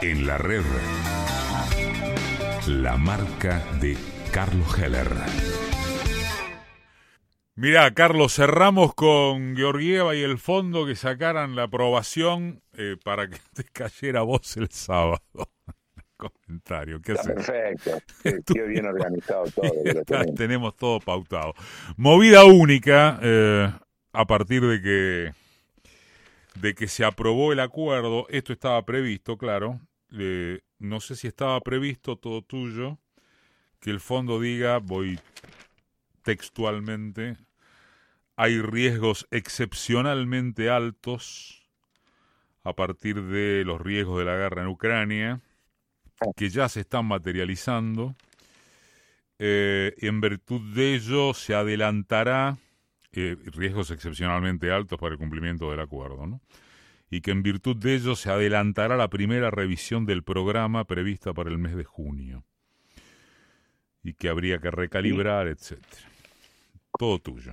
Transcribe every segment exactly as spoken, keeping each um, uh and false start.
En la red, la marca de Carlos Heller. Mirá, Carlos, cerramos con Georgieva y el fondo que sacaran la aprobación eh, para que te cayera vos el sábado. Comentario, ¿qué Está haces? perfecto, qué, qué bien organizado todo. Y que lo acá tenemos. tenemos todo pautado. Movida única, eh, a partir de que, de que se aprobó el acuerdo, esto estaba previsto, claro, eh, no sé si estaba previsto, todo tuyo, que el fondo diga, voy textualmente, hay riesgos excepcionalmente altos a partir de los riesgos de la guerra en Ucrania, que ya se están materializando. Eh, en virtud de ello se adelantará, eh, riesgos excepcionalmente altos para el cumplimiento del acuerdo, ¿no? Y que en virtud de ello se adelantará la primera revisión del programa prevista para el mes de junio. Y que habría que recalibrar, etcétera. Todo tuyo.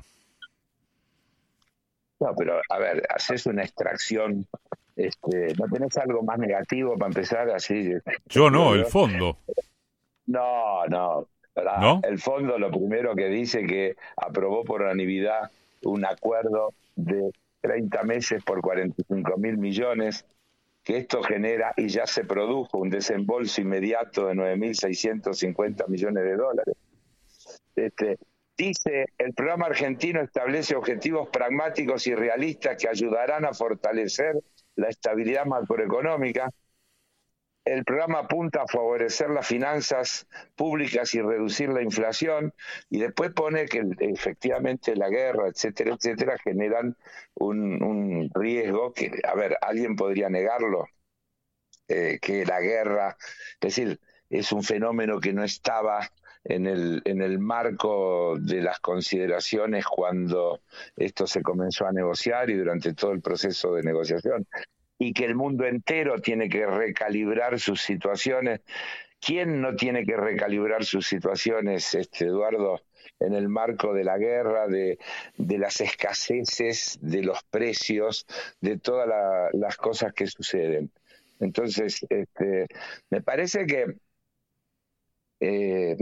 No, pero a ver, haces una extracción. Este, ¿no tenés algo más negativo para empezar así? Yo no, yo. el fondo. No, no. ¿verdad? ¿No? El fondo lo primero que dice que aprobó por unanimidad un acuerdo de treinta meses por cuarenta y cinco mil millones, que esto genera, y ya se produjo, un desembolso inmediato de nueve mil seiscientos cincuenta millones de dólares. Este, dice, el programa argentino establece objetivos pragmáticos y realistas que ayudarán a fortalecer la estabilidad macroeconómica. El programa apunta a favorecer las finanzas públicas y reducir la inflación, y después pone que efectivamente la guerra, etcétera, etcétera, generan un, un riesgo que, a ver, alguien podría negarlo, eh, que la guerra, es decir, es un fenómeno que no estaba en el, en el marco de las consideraciones cuando esto se comenzó a negociar y durante todo el proceso de negociación, y que el mundo entero tiene que recalibrar sus situaciones. ¿Quién no tiene que recalibrar sus situaciones, este, Eduardo, en el marco de la guerra, de, de las escaseces, de los precios, de todas la, las cosas que suceden? Entonces, este, me parece que eh,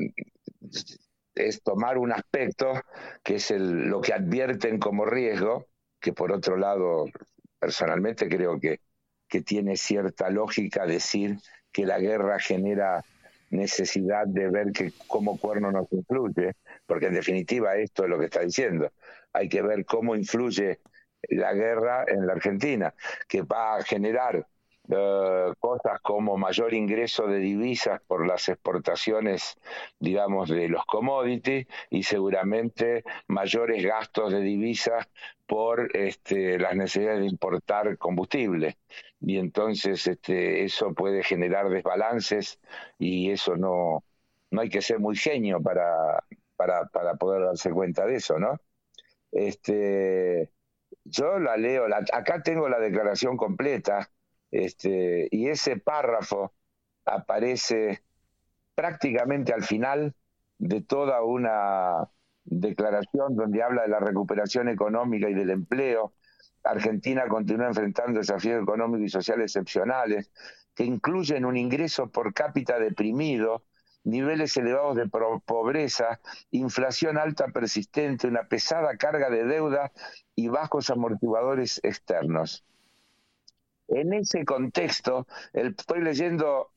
es tomar un aspecto que es el, lo que advierten como riesgo, que por otro lado, personalmente creo que, que tiene cierta lógica decir que la guerra genera necesidad de ver que cómo cuerno nos influye, porque en definitiva esto es lo que está diciendo. Hay que ver cómo influye la guerra en la Argentina, que va a generar Uh, cosas como mayor ingreso de divisas por las exportaciones, digamos, de los commodities, y seguramente mayores gastos de divisas por este, las necesidades de importar combustible. Y entonces este, eso puede generar desbalances, y eso no, no hay que ser muy genio para, para, para poder darse cuenta de eso, ¿no? Este, yo la leo, la, acá tengo la declaración completa. Este, y ese párrafo aparece prácticamente al final de toda una declaración donde habla de la recuperación económica y del empleo. Argentina continúa enfrentando desafíos económicos y sociales excepcionales que incluyen un ingreso por cápita deprimido, niveles elevados de pobreza, inflación alta persistente, una pesada carga de deuda y bajos amortiguadores externos. En ese contexto, el, estoy leyendo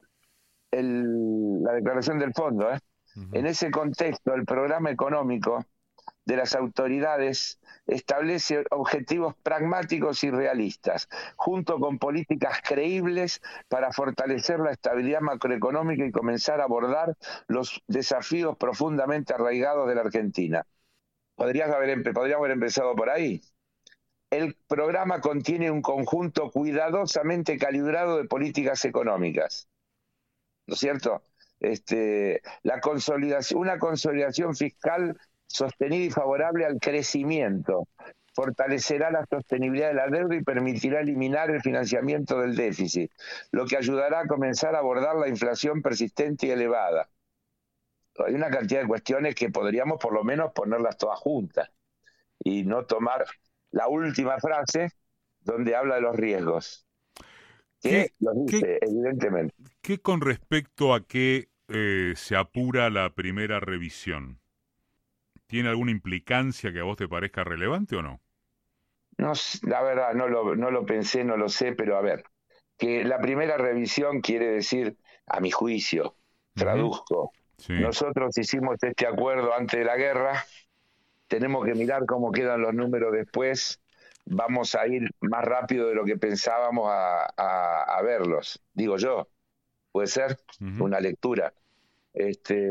el, la declaración del fondo, ¿eh? Uh-huh. En ese contexto, el programa económico de las autoridades establece objetivos pragmáticos y realistas, junto con políticas creíbles para fortalecer la estabilidad macroeconómica y comenzar a abordar los desafíos profundamente arraigados de la Argentina. Podríamos haber, podríamos haber empezado por ahí. El programa contiene un conjunto cuidadosamente calibrado de políticas económicas, ¿no es cierto? Este, la consolidación, una consolidación fiscal sostenida y favorable al crecimiento, fortalecerá la sostenibilidad de la deuda y permitirá eliminar el financiamiento del déficit, lo que ayudará a comenzar a abordar la inflación persistente y elevada. Hay una cantidad de cuestiones que podríamos por lo menos ponerlas todas juntas y no tomar la última frase donde habla de los riesgos. que ¿Qué, lo dice, qué, evidentemente. ¿Qué con respecto a que eh, se apura la primera revisión? ¿Tiene alguna implicancia que a vos te parezca relevante o no? No, la verdad, no lo, no lo pensé, no lo sé, pero a ver, que la primera revisión quiere decir, a mi juicio, traduzco, uh-huh. Sí. Nosotros hicimos este acuerdo antes de la guerra, tenemos que mirar cómo quedan los números después, vamos a ir más rápido de lo que pensábamos a, a, a verlos, digo yo, puede ser uh-huh. una lectura. Este,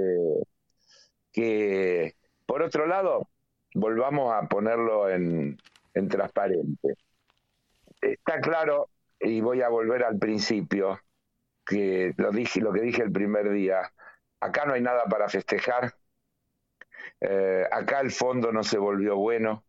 que por otro lado, volvamos a ponerlo en, en transparente. Está claro, y voy a volver al principio, que lo dije, lo que dije el primer día, acá no hay nada para festejar, eh, acá el fondo no se volvió bueno,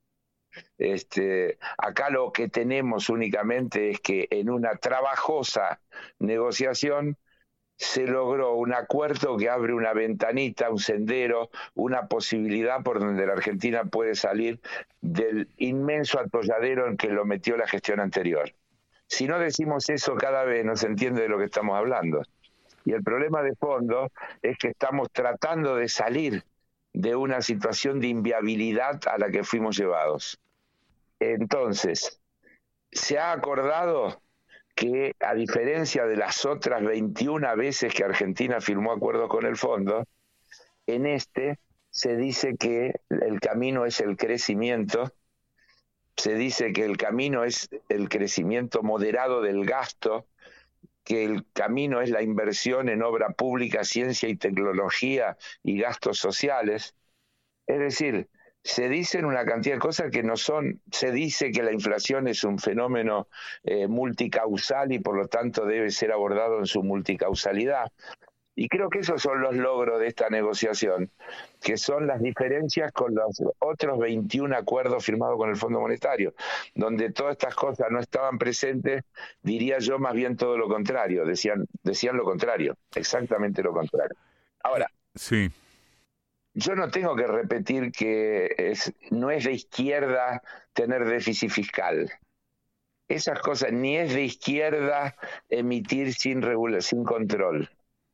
este, acá lo que tenemos únicamente es que en una trabajosa negociación se logró un acuerdo que abre una ventanita, un sendero, una posibilidad por donde la Argentina puede salir del inmenso atolladero en que lo metió la gestión anterior. Si no decimos eso cada vez, no se entiende de lo que estamos hablando. Y el problema de fondo es que estamos tratando de salir de una situación de inviabilidad a la que fuimos llevados. Entonces, se ha acordado que, a diferencia de las otras veintiuna veces que Argentina firmó acuerdos con el fondo, en este se dice que el camino es el crecimiento, se dice que el camino es el crecimiento moderado del gasto, que el camino es la inversión en obra pública, ciencia y tecnología y gastos sociales. Es decir, se dicen una cantidad de cosas que no son. Se dice que la inflación es un fenómeno eh, multicausal y por lo tanto debe ser abordado en su multicausalidad. Y creo que esos son los logros de esta negociación, que son las diferencias con los otros veintiún acuerdos firmados con el Fondo Monetario, donde todas estas cosas no estaban presentes, diría yo más bien todo lo contrario, decían, decían lo contrario, exactamente lo contrario. Ahora, sí. Yo no tengo que repetir que es, no es de izquierda tener déficit fiscal. Esas cosas, ni es de izquierda emitir sin regula, sin control.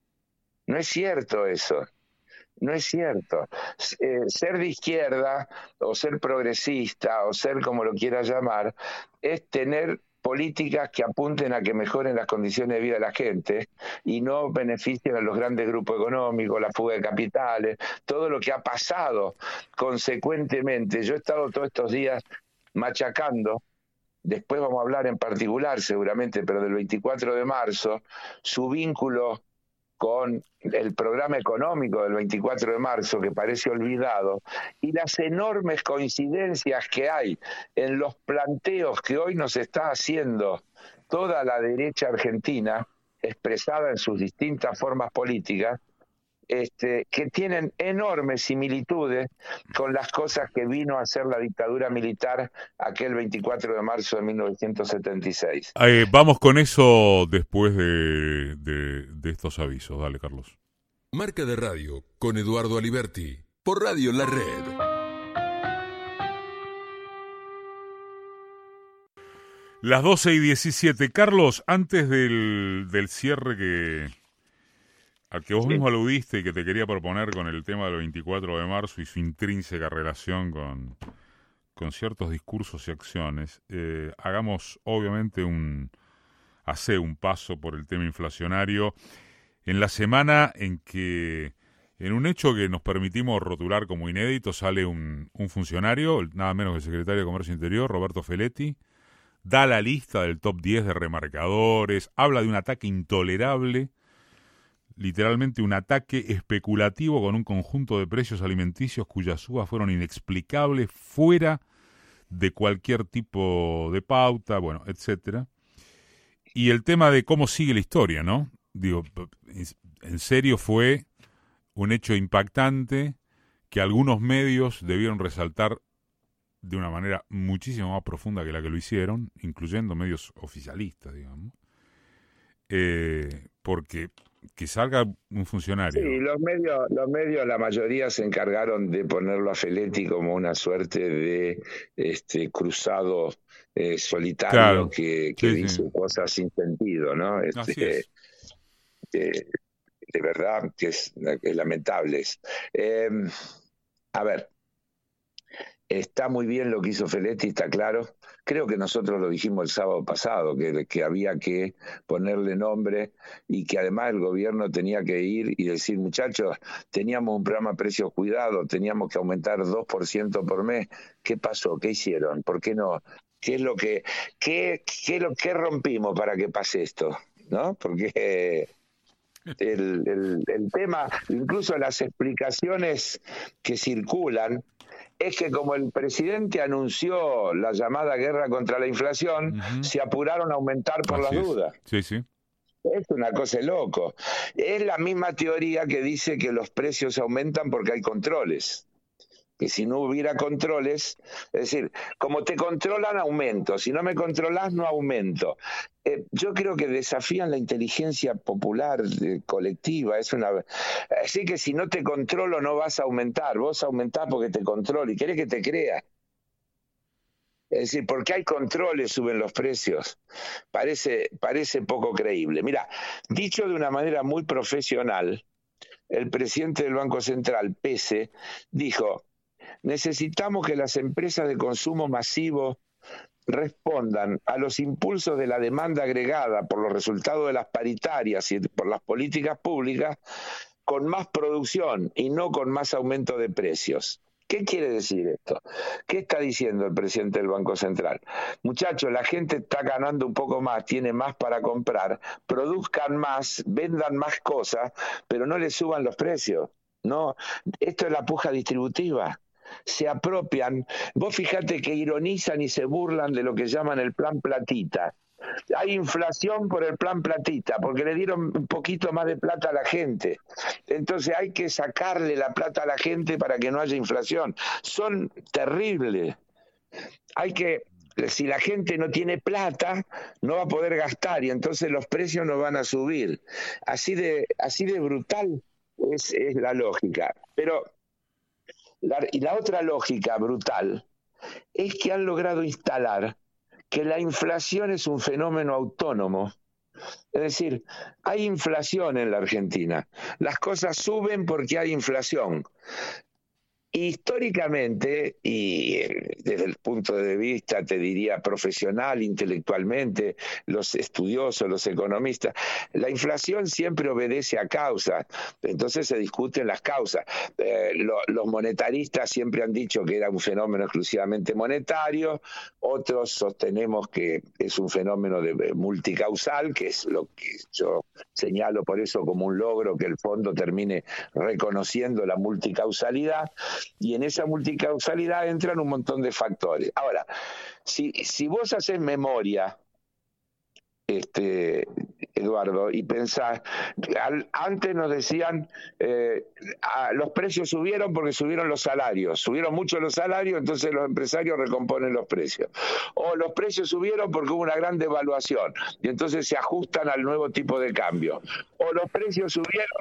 No es cierto eso. No es cierto. Eh, ser de izquierda o ser progresista o ser como lo quieras llamar es tener políticas que apunten a que mejoren las condiciones de vida de la gente y no beneficien a los grandes grupos económicos, la fuga de capitales, todo lo que ha pasado consecuentemente. Yo he estado todos estos días machacando, después vamos a hablar en particular seguramente, pero del veinticuatro de marzo, su vínculo con el programa económico del veinticuatro de marzo, que parece olvidado, y las enormes coincidencias que hay en los planteos que hoy nos está haciendo toda la derecha argentina, expresada en sus distintas formas políticas, este, que tienen enormes similitudes con las cosas que vino a hacer la dictadura militar aquel veinticuatro de marzo de mil novecientos setenta y seis. Eh, vamos con eso después de, de, de estos avisos. Dale, Carlos. Marca de Radio con Eduardo Aliberti por Radio La Red. Las doce y diecisiete. Carlos, antes del, del cierre que al que vos Sí. mismo aludiste y que te quería proponer con el tema del veinticuatro de marzo y su intrínseca relación con, con ciertos discursos y acciones, eh, hagamos obviamente un, hace un paso por el tema inflacionario en la semana en que, en un hecho que nos permitimos rotular como inédito, sale un, un funcionario, nada menos que el secretario de Comercio Interior, Roberto Feletti, da la lista del top diez de remarcadores, habla de un ataque intolerable, literalmente un ataque especulativo con un conjunto de precios alimenticios cuyas subas fueron inexplicables, fuera de cualquier tipo de pauta, bueno, etcétera. Y el tema de cómo sigue la historia, ¿no? Digo, en serio fue un hecho impactante que algunos medios debieron resaltar de una manera muchísimo más profunda que la que lo hicieron, incluyendo medios oficialistas, digamos, eh, porque que salga un funcionario. Sí, los medios, los medios, la mayoría se encargaron de ponerlo a Feletti como una suerte de este cruzado eh, solitario Claro. que, que Sí, dice sí. cosas sin sentido, ¿no? Este, Así es. eh, de verdad que es, es lamentable. Eh, a ver, está muy bien lo que hizo Feletti, está claro. Creo que nosotros lo dijimos el sábado pasado, que, que había que ponerle nombre y que además el gobierno tenía que ir y decir, muchachos, teníamos un programa precios cuidados, teníamos que aumentar dos por ciento por mes. ¿Qué pasó? ¿Qué hicieron? ¿Por qué no? ¿Qué es lo que, qué, qué, lo, qué rompimos para que pase esto? ¿No? Porque el, el, el tema, incluso las explicaciones que circulan, es que como el presidente anunció la llamada guerra contra la inflación, Uh-huh. se apuraron a aumentar por Así las es. dudas. Sí, sí. Es una cosa de loco. Es la misma teoría que dice que los precios aumentan porque hay controles. Que si no hubiera controles, es decir, como te controlan, aumento. Si no me controlas, no aumento. Eh, yo creo que desafían la inteligencia popular, eh, colectiva. Es una, así que si no te controlo, no vas a aumentar. Vos aumentás porque te controlo y querés que te crea. Es decir, porque hay controles, suben los precios. Parece, parece poco creíble. Mira, dicho de una manera muy profesional, el presidente del Banco Central, Pese, dijo: necesitamos que las empresas de consumo masivo respondan a los impulsos de la demanda agregada por los resultados de las paritarias y por las políticas públicas con más producción y no con más aumento de precios. ¿Qué quiere decir esto? ¿Qué está diciendo el presidente del Banco Central? Muchachos, la gente está ganando un poco más, tiene más para comprar, produzcan más, vendan más cosas, pero no le suban los precios. No, esto es la puja distributiva. Se apropian. Vos fíjate que ironizan y se burlan de lo que llaman el plan platita. Hay inflación por el plan platita, porque le dieron un poquito más de plata a la gente. Entonces hay que sacarle la plata a la gente para que no haya inflación. Son terribles. Hay que, si la gente no tiene plata, no va a poder gastar y entonces los precios no van a subir. Así de, así de brutal es, es la lógica. Pero la, y la otra lógica brutal es que han logrado instalar que la inflación es un fenómeno autónomo. Es decir, hay inflación en la Argentina. Las cosas suben porque hay inflación. Históricamente, y desde el punto de vista, te diría, profesional, intelectualmente, los estudiosos, los economistas, la inflación siempre obedece a causas, entonces se discuten las causas. Eh, lo, los monetaristas siempre han dicho que era un fenómeno exclusivamente monetario, otros sostenemos que es un fenómeno de, de multicausal, que es lo que yo señalo por eso como un logro, que el fondo termine reconociendo la multicausalidad. Y en esa multicausalidad entran un montón de factores. Ahora, si, si vos haces memoria, este, Eduardo, y pensás, al, antes nos decían, eh, a, los precios subieron porque subieron los salarios, subieron mucho los salarios, entonces los empresarios recomponen los precios. O los precios subieron porque hubo una gran devaluación, y entonces se ajustan al nuevo tipo de cambio. O los precios subieron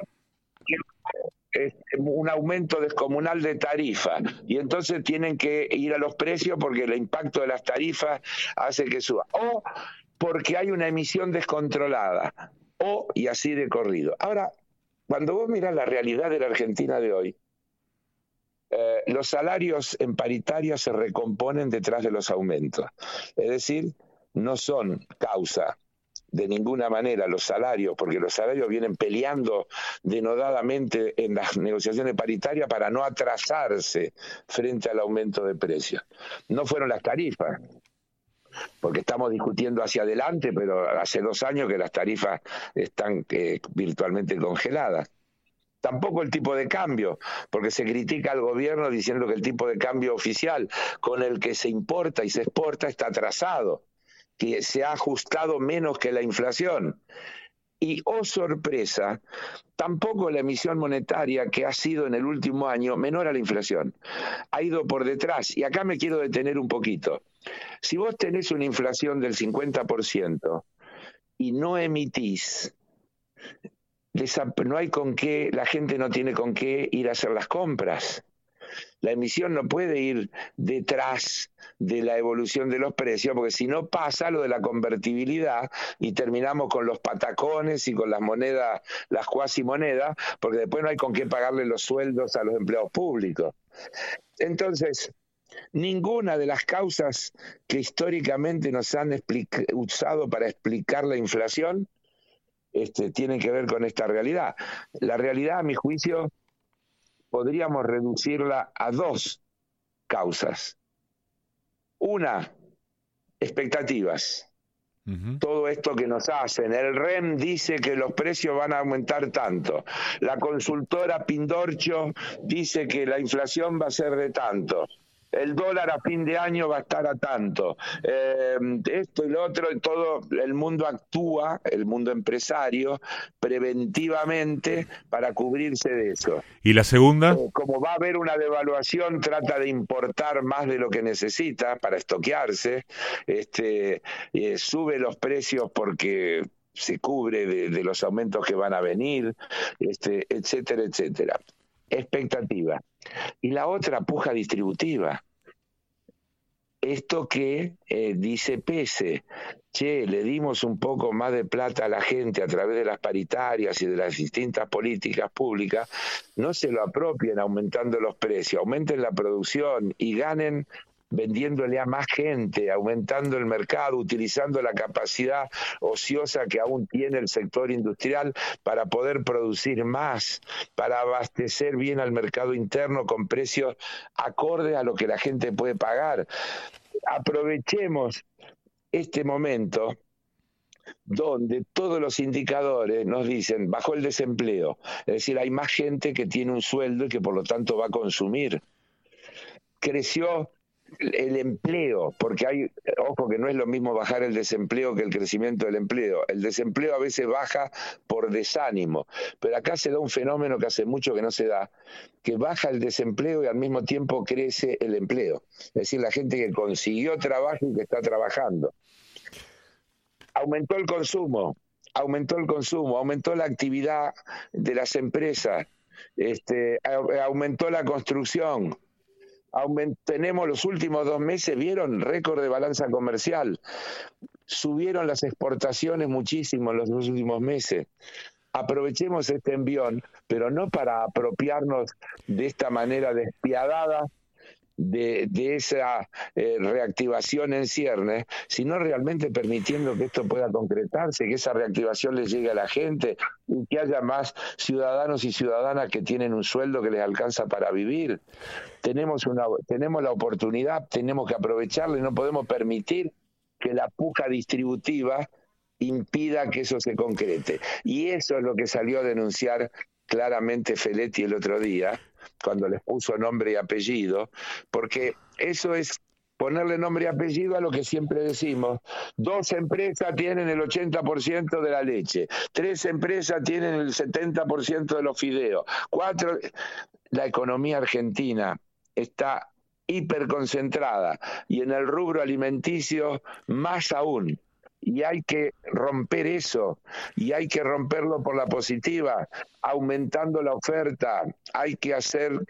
un aumento descomunal de tarifa y entonces tienen que ir a los precios porque el impacto de las tarifas hace que suba, o porque hay una emisión descontrolada, o y así de corrido. Ahora, cuando vos mirás la realidad de la Argentina de hoy, eh, los salarios en paritaria se recomponen detrás de los aumentos, es decir, no son causa de ninguna manera los salarios, porque los salarios vienen peleando denodadamente en las negociaciones paritarias para no atrasarse frente al aumento de precios. No fueron las tarifas, porque estamos discutiendo hacia adelante, pero hace dos años que las tarifas están eh, virtualmente congeladas. Tampoco el tipo de cambio, porque se critica al gobierno diciendo que el tipo de cambio oficial con el que se importa y se exporta está atrasado, que se ha ajustado menos que la inflación. Y, oh sorpresa, tampoco la emisión monetaria, que ha sido en el último año menor a la inflación, ha ido por detrás. Y acá me quiero detener un poquito. Si vos tenés una inflación del cincuenta por ciento y no emitís, no hay con qué, la gente no tiene con qué ir a hacer las compras. La emisión no puede ir detrás de la evolución de los precios, porque si no pasa lo de la convertibilidad y terminamos con los patacones y con las monedas, las cuasi monedas, porque después no hay con qué pagarle los sueldos a los empleados públicos. Entonces, ninguna de las causas que históricamente nos han usado para explicar la inflación este, tienen que ver con esta realidad. La realidad, a mi juicio, podríamos reducirla a dos causas. Una, expectativas. Uh-huh. Todo esto que nos hacen. El R E M dice que los precios van a aumentar tanto. La consultora Pindorcho dice que la inflación va a ser de tanto. El dólar a fin de año va a estar a tanto. Eh, esto y lo otro, y todo el mundo actúa, el mundo empresario, preventivamente para cubrirse de eso. ¿Y la segunda? Eh, como va a haber una devaluación, trata de importar más de lo que necesita para estoquearse, este, eh, sube los precios porque se cubre de, de los aumentos que van a venir, este, etcétera, etcétera. Expectativa. Y la otra, puja distributiva. Esto que eh, dice Pese, che, le dimos un poco más de plata a la gente a través de las paritarias y de las distintas políticas públicas, no se lo apropien aumentando los precios, aumenten la producción y ganen vendiéndole a más gente, aumentando el mercado, utilizando la capacidad ociosa que aún tiene el sector industrial para poder producir más, para abastecer bien al mercado interno con precios acordes a lo que la gente puede pagar. Aprovechemos este momento donde todos los indicadores nos dicen bajó el desempleo, es decir, hay más gente que tiene un sueldo y que por lo tanto va a consumir. Creció el empleo, porque hay, ojo que no es lo mismo bajar el desempleo que el crecimiento del empleo. El desempleo a veces baja por desánimo, pero acá se da un fenómeno que hace mucho que no se da, que baja el desempleo y al mismo tiempo crece el empleo. Es decir, la gente que consiguió trabajo y que está trabajando. Aumentó el consumo, aumentó el consumo, aumentó la actividad de las empresas, este, aumentó la construcción. Aument- tenemos los últimos dos meses, vieron, récord de balanza comercial, subieron las exportaciones muchísimo en los dos últimos meses. Aprovechemos este envión, pero no para apropiarnos de esta manera despiadada de, de esa eh, reactivación en ciernes, sino realmente permitiendo que esto pueda concretarse, que esa reactivación les llegue a la gente y que haya más ciudadanos y ciudadanas que tienen un sueldo que les alcanza para vivir. Tenemos una, tenemos la oportunidad, tenemos que aprovecharla y no podemos permitir que la puja distributiva impida que eso se concrete. Y eso es lo que salió a denunciar claramente Feletti el otro día, cuando les puso nombre y apellido, porque eso es ponerle nombre y apellido a lo que siempre decimos. Dos empresas tienen el ochenta por ciento de la leche, tres empresas tienen el setenta por ciento de los fideos, cuatro... La economía argentina está hiperconcentrada y en el rubro alimenticio más aún. Y hay que romper eso, y hay que romperlo por la positiva, aumentando la oferta. Hay que hacer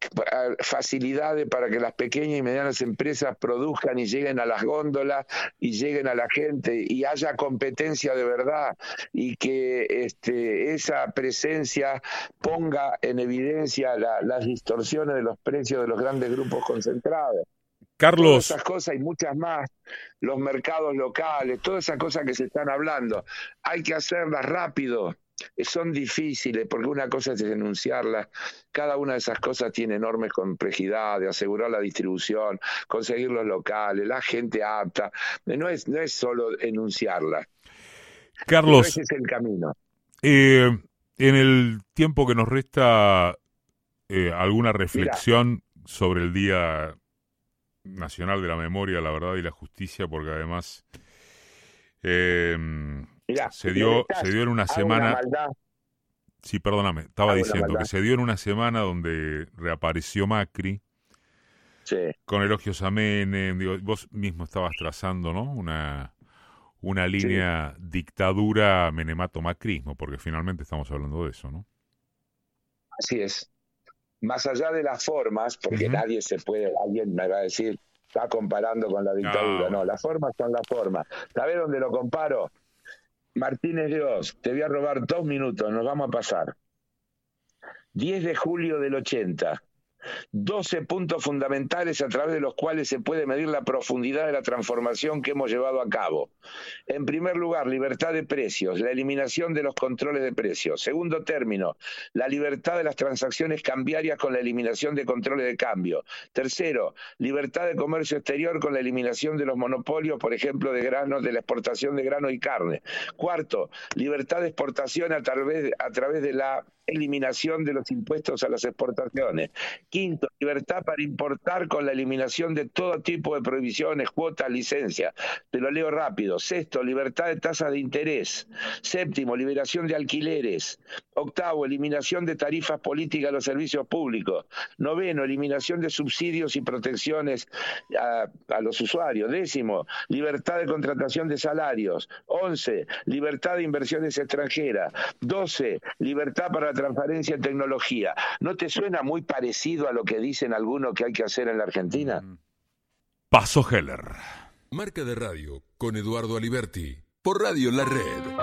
facilidades para que las pequeñas y medianas empresas produzcan y lleguen a las góndolas y lleguen a la gente y haya competencia de verdad y que este, esa presencia ponga en evidencia la, las distorsiones de los precios de los grandes grupos concentrados. Carlos. Todas esas cosas y muchas más, los mercados locales, todas esas cosas que se están hablando, hay que hacerlas rápido. Son difíciles porque una cosa es denunciarlas, cada una de esas cosas tiene enormes complejidades, asegurar la distribución, conseguir los locales, la gente apta, no es, no es solo enunciarlas. Carlos, ese es el camino. Eh, en el tiempo que nos resta, eh, alguna reflexión Mirá. sobre el Día Nacional de la Memoria, la Verdad y la Justicia, porque además eh, Mirá, se dio se dio en una semana una sí, perdóname, estaba diciendo que se dio en una semana donde reapareció Macri, sí. con elogios a Menem. Digo, vos mismo estabas trazando, ¿no? una una línea sí. dictadura menemato-macrismo, porque finalmente estamos hablando de eso, ¿no? Así es. Más allá de las formas, porque uh-huh. nadie se puede, alguien me va a decir, está comparando con la dictadura. No, no las formas son las formas. ¿Sabés dónde lo comparo? Martínez de Oz, te voy a robar dos minutos, nos vamos a pasar. diez de julio del ochenta. doce puntos fundamentales a través de los cuales se puede medir la profundidad de la transformación que hemos llevado a cabo. En primer lugar, libertad de precios, la eliminación de los controles de precios. Segundo término, la libertad de las transacciones cambiarias con la eliminación de controles de cambio. Tercero, libertad de comercio exterior con la eliminación de los monopolios, por ejemplo, de granos, de la exportación de granos y carne. Cuarto, libertad de exportación a través, a través de la eliminación de los impuestos a las exportaciones. Quinto, libertad para importar con la eliminación de todo tipo de prohibiciones, cuotas, licencias. Te lo leo rápido. Sexto, libertad de tasas de interés. Séptimo, liberación de alquileres. Octavo, eliminación de tarifas políticas a los servicios públicos. Noveno, eliminación de subsidios y protecciones a, a los usuarios. Décimo, libertad de contratación de salarios. Once, libertad de inversiones extranjeras. Doce, libertad para transparencia en tecnología. ¿No te suena muy parecido a lo que dicen algunos que hay que hacer en la Argentina? Paso Heller. Marca de radio con Eduardo Aliberti por Radio La Red.